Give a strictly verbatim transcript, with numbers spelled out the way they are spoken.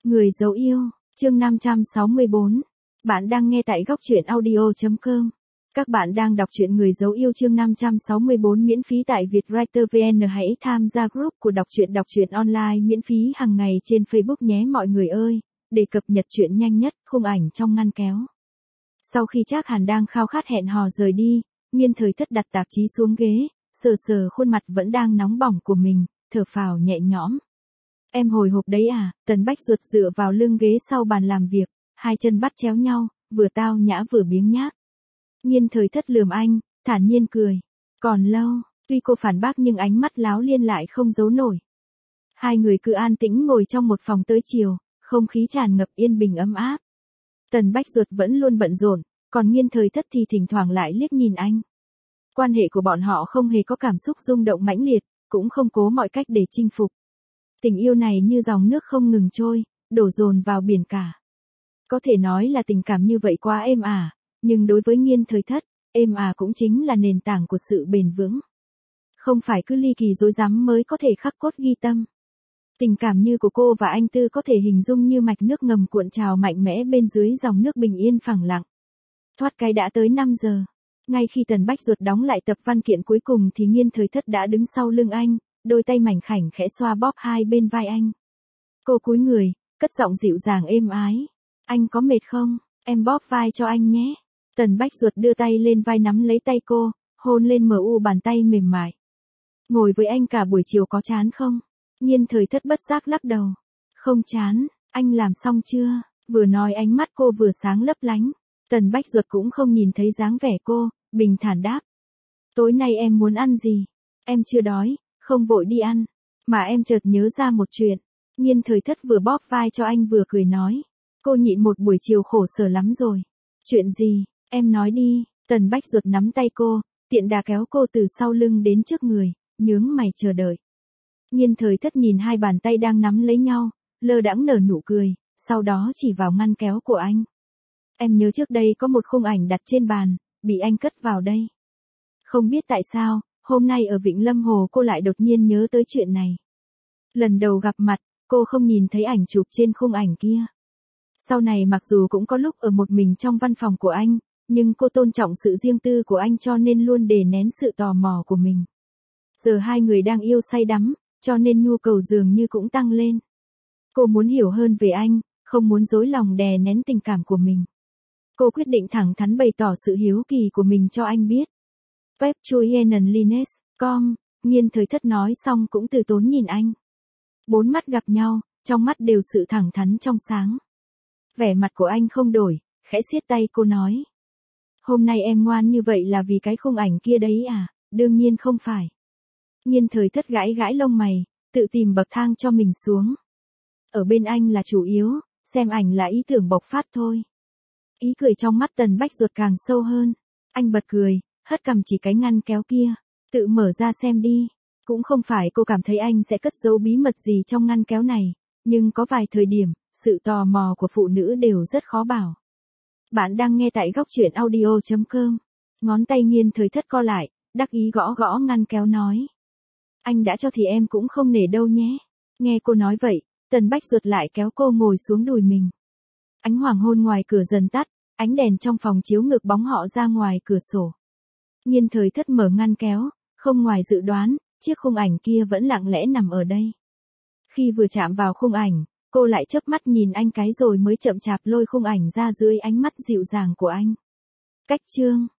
Người dấu yêu, chương năm trăm sáu mươi bốn. Bạn đang nghe tại góc truyện audio chấm com. Các bạn đang đọc truyện Người dấu yêu chương năm trăm sáu mươi bốn miễn phí tại Vietwriter vê en. Hãy tham gia group của đọc truyện đọc truyện online miễn phí hàng ngày trên Facebook nhé mọi người ơi, để cập nhật truyện nhanh nhất, khung ảnh trong ngăn kéo. Sau khi Trác Hàn đang khao khát hẹn hò rời đi, Nghiên Thời Thất đặt tạp chí xuống ghế, sờ sờ khuôn mặt vẫn đang nóng bỏng của mình, thở phào nhẹ nhõm. Em hồi hộp đấy à? Tần Bách Duật dựa vào lưng ghế sau bàn làm việc, hai chân bắt chéo nhau, vừa tao nhã vừa biếng nhác. Nghiên Thời Thất lườm anh, thản nhiên cười. Còn lâu, tuy cô phản bác nhưng ánh mắt láo liên lại không giấu nổi. Hai người cứ an tĩnh ngồi trong một phòng tới chiều, không khí tràn ngập yên bình ấm áp. Tần Bách Duật vẫn luôn bận rộn, còn Nghiên Thời Thất thì thỉnh thoảng lại liếc nhìn anh. Quan hệ của bọn họ không hề có cảm xúc rung động mãnh liệt, cũng không cố mọi cách để chinh phục. Tình yêu này như dòng nước không ngừng trôi, đổ dồn vào biển cả. Có thể nói là tình cảm như vậy quá êm ả, nhưng đối với Nghiên Thời Thất, êm ả cũng chính là nền tảng của sự bền vững. Không phải cứ ly kỳ rối rắm mới có thể khắc cốt ghi tâm. Tình cảm như của cô và anh Tư có thể hình dung như mạch nước ngầm cuộn trào mạnh mẽ bên dưới dòng nước bình yên phẳng lặng. Thoát cái đã tới năm giờ. Ngay khi Tần Bách Duật đóng lại tập văn kiện cuối cùng thì Nghiên Thời Thất đã đứng sau lưng anh, đôi tay mảnh khảnh khẽ xoa bóp hai bên vai anh. Cô cúi người, cất giọng dịu dàng êm ái. Anh có mệt không? Em bóp vai cho anh nhé. Tần Bách Duật đưa tay lên vai nắm lấy tay cô, hôn lên mờ u bàn tay mềm mại. Ngồi với anh cả buổi chiều có chán không? Nghiên Thời Thất bất giác lắc đầu. Không chán, anh làm xong chưa? Vừa nói ánh mắt cô vừa sáng lấp lánh. Tần Bách Duật cũng không nhìn thấy dáng vẻ cô, bình thản đáp. Tối nay em muốn ăn gì? Em chưa đói, không vội đi ăn. Mà em chợt nhớ ra một chuyện. Nghiên Thời Thất vừa bóp vai cho anh vừa cười nói. Cô nhịn một buổi chiều khổ sở lắm rồi. Chuyện gì? Em nói đi. Tần Bách Duật nắm tay cô, tiện đà kéo cô từ sau lưng đến trước người, nhướng mày chờ đợi. Nghiên Thời Thất nhìn hai bàn tay đang nắm lấy nhau, lơ đãng nở nụ cười, sau đó chỉ vào ngăn kéo của anh. Em nhớ trước đây có một khung ảnh đặt trên bàn, bị anh cất vào đây. Không biết tại sao, hôm nay ở Vịnh Lâm Hồ cô lại đột nhiên nhớ tới chuyện này. Lần đầu gặp mặt, cô không nhìn thấy ảnh chụp trên khung ảnh kia. Sau này mặc dù cũng có lúc ở một mình trong văn phòng của anh, nhưng cô tôn trọng sự riêng tư của anh cho nên luôn đè nén sự tò mò của mình. Giờ hai người đang yêu say đắm, cho nên nhu cầu dường như cũng tăng lên. Cô muốn hiểu hơn về anh, không muốn dối lòng đè nén tình cảm của mình. Cô quyết định thẳng thắn bày tỏ sự hiếu kỳ của mình cho anh biết. web chuyen lines chấm com, Nghiên Thời Thất nói xong cũng từ tốn nhìn anh. Bốn mắt gặp nhau, trong mắt đều sự thẳng thắn trong sáng. Vẻ mặt của anh không đổi, khẽ siết tay cô nói. Hôm nay em ngoan như vậy là vì cái khung ảnh kia đấy à? Đương nhiên không phải. Nghiên Thời Thất gãi gãi lông mày, tự tìm bậc thang cho mình xuống. Ở bên anh là chủ yếu, xem ảnh là ý tưởng bộc phát thôi. Ý cười trong mắt Tần Bách Duật càng sâu hơn. Anh bật cười, hất cằm chỉ cái ngăn kéo kia. Tự mở ra xem đi. Cũng không phải cô cảm thấy anh sẽ cất giấu bí mật gì trong ngăn kéo này. Nhưng có vài thời điểm, sự tò mò của phụ nữ đều rất khó bảo. Bạn đang nghe tại góc truyện audio chấm com. Ngón tay Nghiên Thời Thất co lại, đắc ý gõ gõ ngăn kéo nói. Anh đã cho thì em cũng không nể đâu nhé. Nghe cô nói vậy, Tần Bách Duật lại kéo cô ngồi xuống đùi mình. Ánh hoàng hôn ngoài cửa dần tắt, ánh đèn trong phòng chiếu ngược bóng họ ra ngoài cửa sổ. Nghiên Thời Thất mở ngăn kéo, không ngoài dự đoán, chiếc khung ảnh kia vẫn lặng lẽ nằm ở đây. Khi vừa chạm vào khung ảnh, cô lại chớp mắt nhìn anh cái rồi mới chậm chạp lôi khung ảnh ra dưới ánh mắt dịu dàng của anh. Cách chương